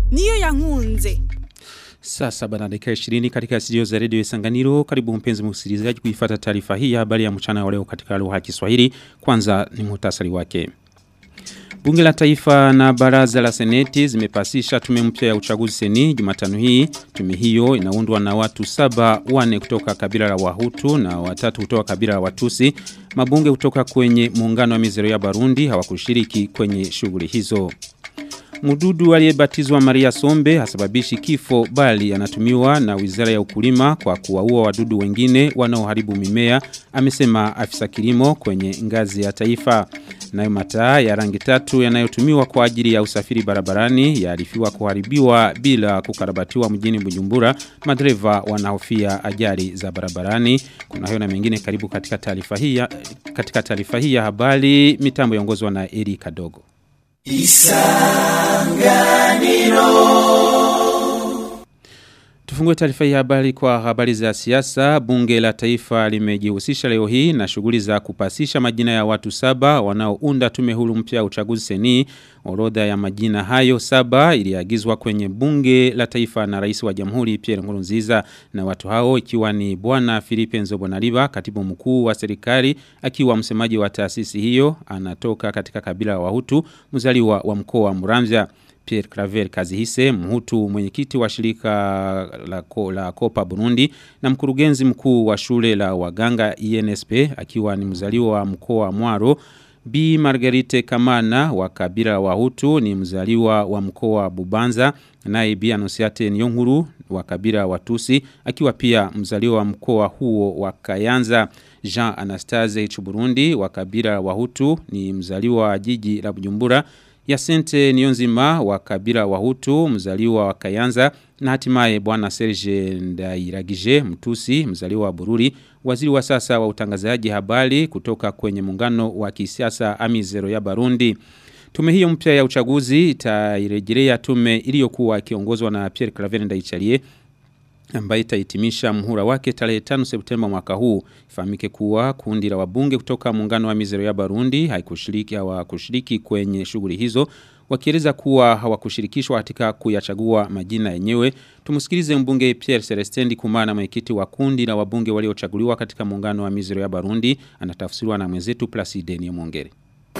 niyo yankunze. Sasa bana dakika 20 katika studio za Radio Isanganiro. Karibu mpenzi msikilizaji kuifuata taarifa hii ya habari ya mchana wa leo katika lugha ya Kiswahili. Kwanza ni muhtasari wake. Bunge la Taifa na Baraza la Seneti zimepasisha tume mpya ya uchaguzi seni Jumatano hii. Tume hiyo inaundwa na watu 7, 4 kutoka kabila la Wahutu na 3 kutoka kabila la Watusi. Mabunge kutoka kwenye muungano wa mizero ya Barundi hawakushiriki kwenye shughuli hizo. Mdudu aliyebatizwa Maria Sombe hasababishi kifo bali anatumiwa na Wizara ya Ukulima kwa kuwaua wadudu wengine wanaoharibu mimea, amesema afisa kilimo kwenye ngazi ya taifa. Nayo mataa ya rangi 3 yanayotumiwa kwa ajili ya usafiri barabarani yaarifiwa kuharibiwa bila kukarabatiwa mjini Bujumbura. Madereva wanahofia ajali za barabarani. Kuna hayo na mengine karibu katika taarifa hii ya habari. Mitambo yaongozwa na Erika Dogo. Isanganiro. Tufungue taarifa hii habari kwa habari za siasa. Bunge la Taifa limejihusisha leo hii na shughuli za kupasisha majina ya watu 7 wanaounda tume huru mpya ya uchaguzi seni. Orodha ya majina hayo 7 iliagizwa kwenye Bunge la Taifa na Rais wa Jamhuri Pierre Nkurunziza, na watu hao ikiwa ni Bwana Philippe Nzobonariba, katibu mkuu wa serikali, akiwa msemaji wa taasisi hiyo, anatoka katika kabila la Wahutu, mzaliwa wa mkoa wa Muramvya. Pierre Claver Kazihise, mhutu mwenyekiti wa shirika la Kopa Burundi na mkurugenzi mkuu wa shule la waganga INSP, akiwa ni mzaliwa wa mkoa wa Mwaro. Bi Margarite Kamana wa kabila wa Hutu ni mzaliwa wa mkoa wa Bubanza, naye Bi Anosiate Nyonguru wa kabila wa Tusi, akiwa pia mzaliwa wa mkoa huo wa Kayanza. Jean Anastase Burundi wa kabila wa Hutu ni mzaliwa wa jiji la Bujumbura. Yasente Niyonzima wa kabila wa Hutu, mzaliwa wa Kayanza, na hatimaye Bwana Serge Ndairagije Mtusi, mzaliwa wa Bururi, waziri wa sasa wa utangazaji habari kutoka kwenye muungano wa kisiasa Amizero ya Barundi. Tume hiyo mpya ya uchaguzi itairejelea tume iliyokuwa ikiongozwa na Pierre Claver Ndayicariye, ambaye itahitimisha muhula wake tarehe 5 Septemba mwaka huu. Ifahamike kuwa kundi la wabunge kutoka muungano wa mizero ya Barundi hawakushiriki kwenye shughuli hizo, wakieleza kuwa hawakushirikishwa katika kuyachagua majina yenyewe. Tumusikilize mbunge Pierre Celestin Kumana, mwenyekiti wa kundi la wabunge waliochaguliwa katika muungano wa mizero ya Barundi, anatafsiriwa na mwenzetu Placide Niyomwongere.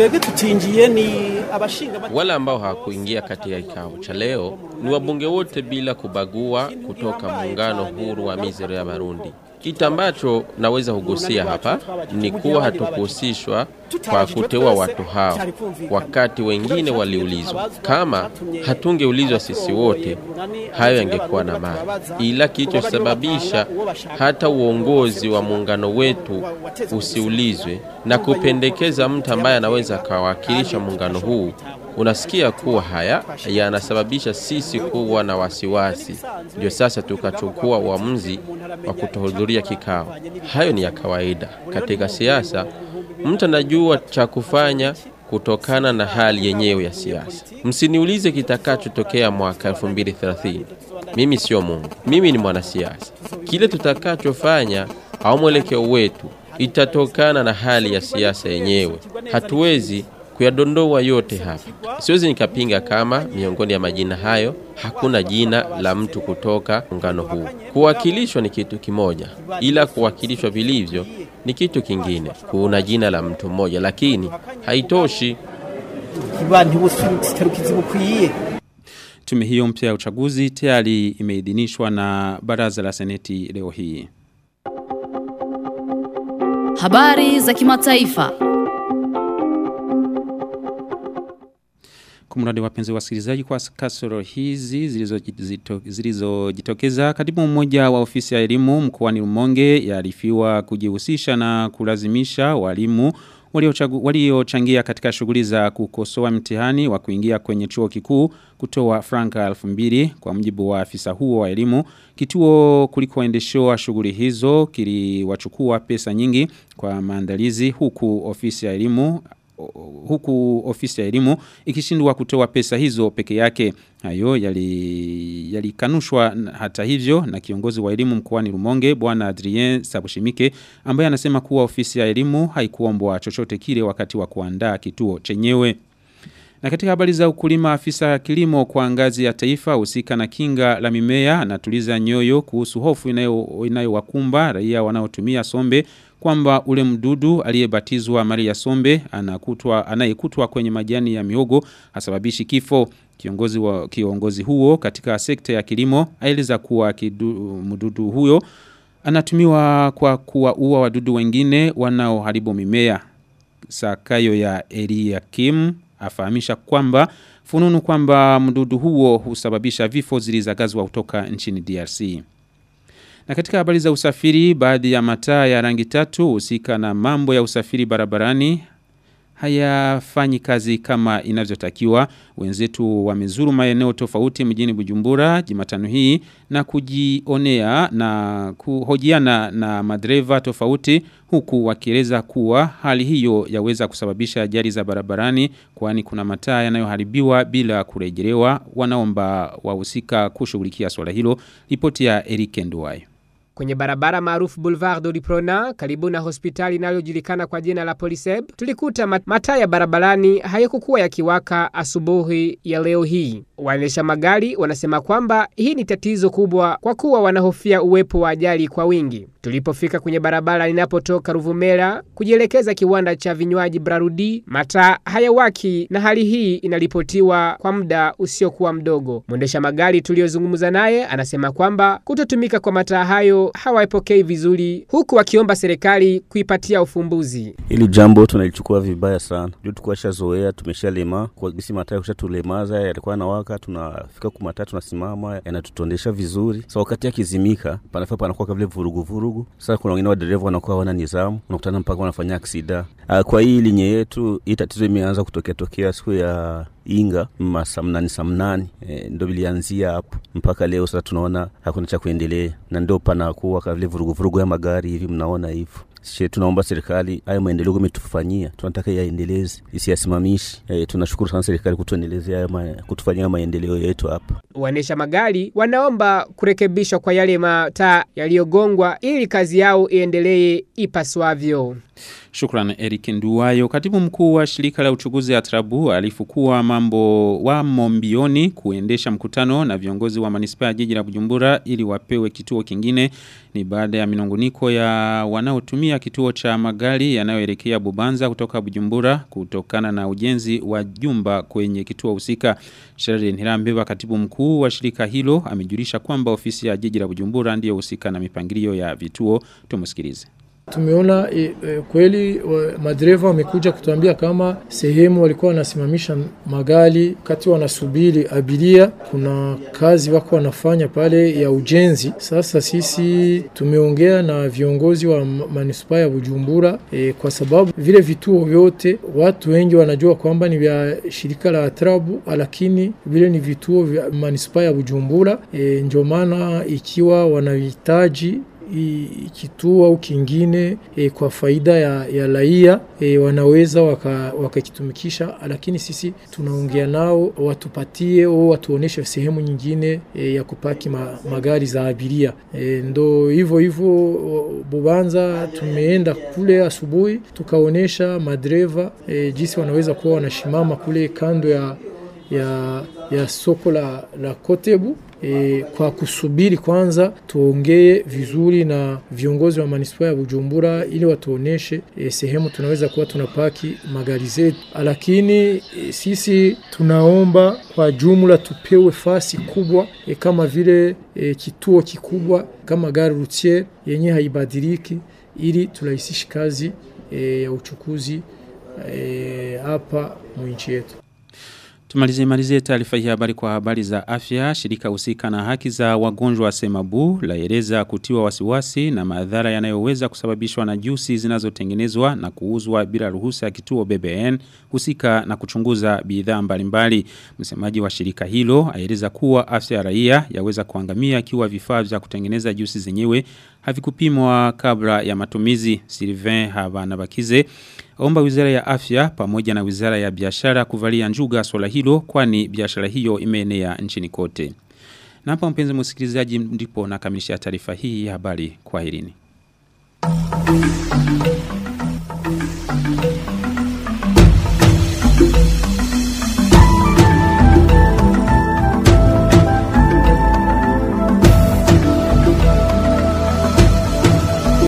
Wala ambao hawakuingia katika kikao cha leo ni wabunge wote bila kubagua kutoka muungano huru wa mizero ya Barundi. Kitu ambacho naweza kugusia hapa ni kuwa hatukuhusishwa kwa kuteua watu hao wakati wengine waliulizwa. Kama hatungeulizwa sisi wote, hayo yangekuwa na maana. Ila kilichosababisha hata uongozi wa muungano wetu usiulizwe na kupendekeza mtu ambaye anaweza kawakilisha muungano huu, unasikia kuwa haya yanasababisha sisi kuwa na wasiwasi. Ndio sasa tukachukua uamuzi wa kutohudhuria kikao. Hayo ni ya kawaida katika siasa. Mtu anajua cha kufanya kutokana na hali yenyewe ya siasa. Msiniulize kitakachotokea mwaka 2030. Mimi sio Mungu. Mimi ni mwanasiasa. Kile tutakachofanya au mwelekeo wetu itatokana na hali ya siasa yenyewe. Hatuwezi kuyadondoa yote hapa. Siwezi nikapinga kama miongoni ya majina hayo hakuna jina la mtu kutoka muungano huu. Kuwakilishwa ni kitu kimoja, ila kuwakilishwa vilivyo ni kitu kingine. Kuna jina la mtu mmoja lakini haitoshi. Tume hiyo mpya ya uchaguzi tayari imeidhinishwa na Baraza la Seneti leo hii. Habari za kimataifa. Kumradi wapenzi wasikilizaji, kwa kasoro hizi zilizojitokeza, katibu mmoja wa ofisi ya elimu mkoani Rumonge yaarifiwa kujihusisha na kulazimisha walimu waliochangia katika shughuli za kukosoa mtihani wa kuingia kwenye chuo kikuu kutoa franka 2000. Kwa mjibu wa afisa huo wa elimu, kituo kulikoendeshwa shughuli hizo kiliwachukua pesa nyingi kwa maandalizi, huku ofisi ya elimu ikishindwa kutoa pesa hizo peke yake. Hayo yalikanushwa hata hivyo na kiongozi wa elimu mkoani Rumonge Bwana Adrien Sabushimike, ambaye anasema kuwa ofisi ya elimu haikuombwa chochote kile wakati wa kuandaa kituo chenyewe. Na katika habari za ukulima, afisa kilimo kwa ngazi ya taifa husika na kinga la mimea anatuliza nyoyo kuhusu hofu inayowakumba raia wanaotumia sombe kwamba ule mdudu aliyebatizwa Maria Sombe anayekutwa kwenye majani ya mihogo hasababishi kifo. Kiongozi huo katika sekta ya kilimo aeleza kuwa mdudu huyo anatumiwa kwa kuwaua wadudu wengine wanaoharibu mimea. Sakayo ya Eliakim afahamisha kwamba fununu kwamba mdudu huo husababisha vifo zilizagazwa kutoka nchini DRC. Na katika habari za usafiri, baadhi ya mataa ya rangi tatu husika na mambo ya usafiri barabarani hayafanyi kazi kama inavyotakiwa. Wenzetu wamezuru maeneo tofauti mjini Bujumbura Jumatano hii na kujionea na kuhojiana na madereva tofauti, huku wakieleza kuwa hali hiyo yaweza kusababisha ajali za barabarani kwani kuna mataa yanayoharibiwa bila kurejelewa. Wanaomba wahusika kushughulikia swala hilo. Ripoti ya Eric Nduwayo. Kwenye barabara maarufu Boulevard Doliprona, karibu na hospitali inayojulikana kwa jina la Poliseb, tulikuta mataa ya barabarani hayakuwa yakiwaka asubuhi ya leo hii. Waendesha magari wanasema kwamba hii ni tatizo kubwa kwa kuwa wanahofia uwepo wa ajali kwa wingi. Tulipofika kwenye barabara inapotoka Ruvumera kujielekeza kiwanda cha vinywaji Brarudi, mataa hayawaki na hali hii inaripotiwa kwa muda usiokuwa mdogo. Mwendesha magari tuliozungumza naye anasema kwamba kutotumika kwa mataa hayo hawaipokei vizuri, huku wakiomba serikali kuipatia ufumbuzi. Ili jambo tunalichukua vibaya sana. Ndio tukashazoea, tumeshalema kwa gisi mataa kushatulemaza, yalikuwa na waka tunafika kwa mataa tunasimama, yanatutondesha vizuri. Sasa wakati yakizimika, panafaa panakuwa vile vurugu. Sasa kuna wengine wa dereva wanakuwa wana nidhamu, unakutana mpaka wanafanya aksida. Kwa hii linye yetu, hii tatizo imeanza kutokea siku ya Inga samnani ndio bilianzia hapo mpaka leo. Sasa tunaona hakuna cha kuendelea na ndio panakuwa kama vile vurugu ya magari hivi mnaona hivyo. Sisi tunaomba serikali haya maendeleo umetufanyia, tunataka yaendeleze, isiyasimamishi. Tunashukuru sana serikali kutuendelezea kutufanyia maendeleo yetu hapa. Waendesha magari wanaomba kurekebishwa kwa yale mataa yaliyogongwa ili kazi yao iendelee ipaswavyo. Shukrani Eric Nduwayo. Katibu mkuu wa shirika la uchuguzi ya Trabu alifukua mambo mbioni kuendesha mkutano na viongozi wa manispaa ya jiji la Bujumbura ili wapewe kituo kingine. Ni baada ya minongoniko ya wanaotumia kituo cha magari yanayoelekea Bubanza kutoka Bujumbura kutokana na ujenzi wa jumba kwenye kituo husika. Sheldon Hirambeba, katibu mkuu wa shirika hilo, amejulisha kwamba ofisi ya jiji la Bujumbura ndiyo husika na mipangilio ya vituo. Tumusikilize. Tumeona kweli madereva wamekuja kutuambia kama sehemu walikuwa wanasimamisha magari kati wanasubiri abiria, kuna kazi wako wanafanya pale ya ujenzi. Sasa sisi tumeongea na viongozi wa manispaa ya Bujumbura kwa sababu vile vituo vyote watu wengi wanajua kwamba ni vya shirika la Trabu, lakini vile ni vituo vya manispaa ya Bujumbura. Ndio maana ikiwa wanahitaji kituo au kingine kwa faida ya raia wanaweza wakakitumikisha, lakini sisi tunaongea nao watupatie au watuoneshe sehemu nyingine ya kupaki magari za abiria. Ndo hivyo Bubanza tumeenda kule asubuhi tukaonesha madereva jinsi wanaweza kuwa wanashimama kule kando ya soko la Kotebu kwa kusubiri kwanza tuongee vizuri na viongozi wa manispaa ya Bujumbura ili watuoneshe sehemu tunaweza kuwa tunapaki magari zetu. Lakini sisi tunaomba kwa jumla tupewe fasi kubwa kama vile kituo kikubwa kama gari routier yenye haibadiliki ili turahisishe kazi ya uchukuzi hapa nchi yetu. Tumalizie taarifa hii habari kwa habari za afya. Shirika husika na haki za wagonjwa wa Semabu laeleza kutiwa wasiwasi na madhara yanayoweza kusababishwa na jusi zinazotengenezwa na kuuzwa bila ruhusa ya kituo BBN husika na kuchunguza bidhaa mbalimbali. Msemaji wa shirika hilo aeleza kuwa afya ya raia yaweza kuangamia ikiwa vifaa vya kutengeneza jusi zenyewe havikupimwa kabla ya matumizi. Sylvain Habanabakize omba wizara ya afya pamoja na wizara ya biashara kuvalia njuga swala hilo kwani biashara hiyo imeenea nchini kote. Na hapa mpenzi msikilizaji ndipo nakamilisha taarifa hii ya habari. Kwaherini.